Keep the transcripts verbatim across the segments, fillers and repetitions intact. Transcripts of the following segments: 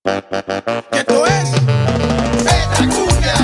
Esto es Petacumbia.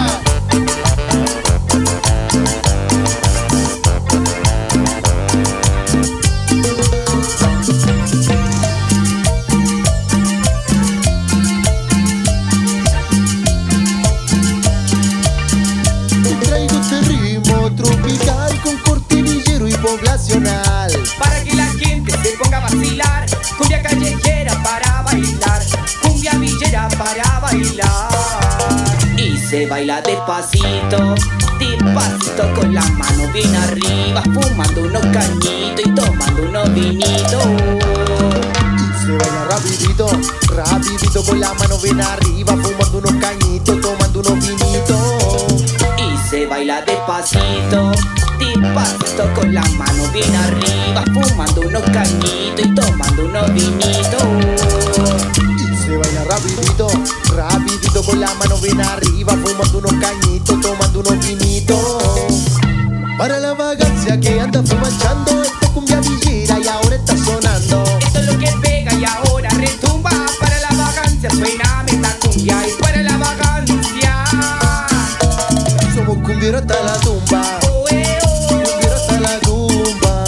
Te traigo este ritmo tropical con corte villero y poblacional, para que la gente se ponga a vacilar. Cumbia callejera para bailar, cumbia villera para bailar. Y se baila despacito, despacito con la mano bien arriba, fumando unos cañitos y tomando unos vinitos. y se baila rapidito, rapidito con la mano bien arriba, fumando unos cañitos, tomando unos vinitos. Y se baila despacito, despacito con la mano bien arriba, fumando unos cañitos y tomando unos vinitos. Y se baila rapidito, rapidito con la mano bien arriba, fumando unos cañitos, tomando unos vinitos. Para la vagancia que anda fumachando, esta cumbia villera y ahora está sonando. Esto es lo que pega y ahora retumba. Para la vagancia suena esta cumbia y para la vagancia. Somos cumbieros hasta la tumba, Oh, eh, oh. cumbieros hasta la tumba.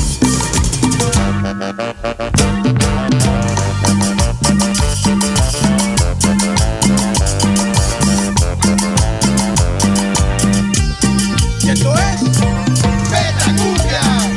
Esto es Petacumbia.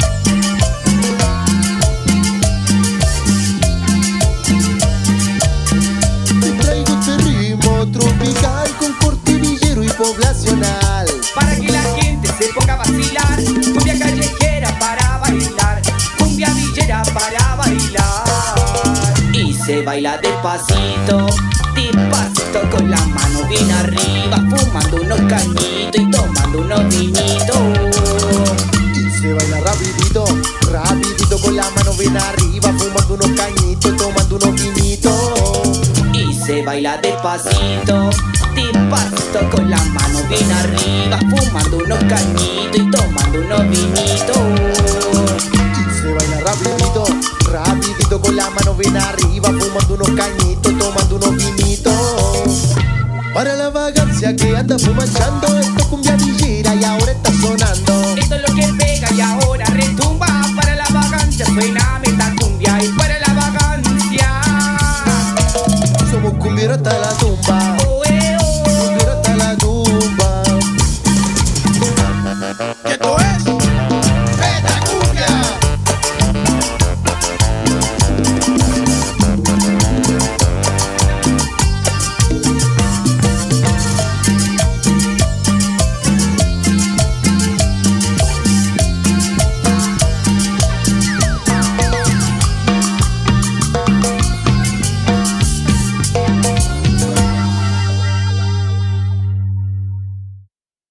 Te traigo este ritmo tropical con corte villero y poblacional, Para que la gente se ponga a vacilar. Cumbia callejera para bailar, cumbia villera para bailar. Y se baila despacito, despacito con la mano bien arriba, fumando unos cañitos y tomando unos vinitos. y se baila rapidito, rapidito con la mano bien arriba, fumando unos cañitos, tomando unos vinitos. Y se baila despacito, despacito con la mano bien arriba, fumando unos cañitos y tomando unos vinitos. Y se baila rapidito, rapidito con la mano bien arriba, fumando unos cañitos, tomando unos vinitos. Para la vagancia que anda fumachando, esta cumbia villera y ahora está sonando. Esto es lo que pega y ahora retumba. Para la vagancia suena esta cumbia y para la vagancia. Somos cumbieros hasta la tumba,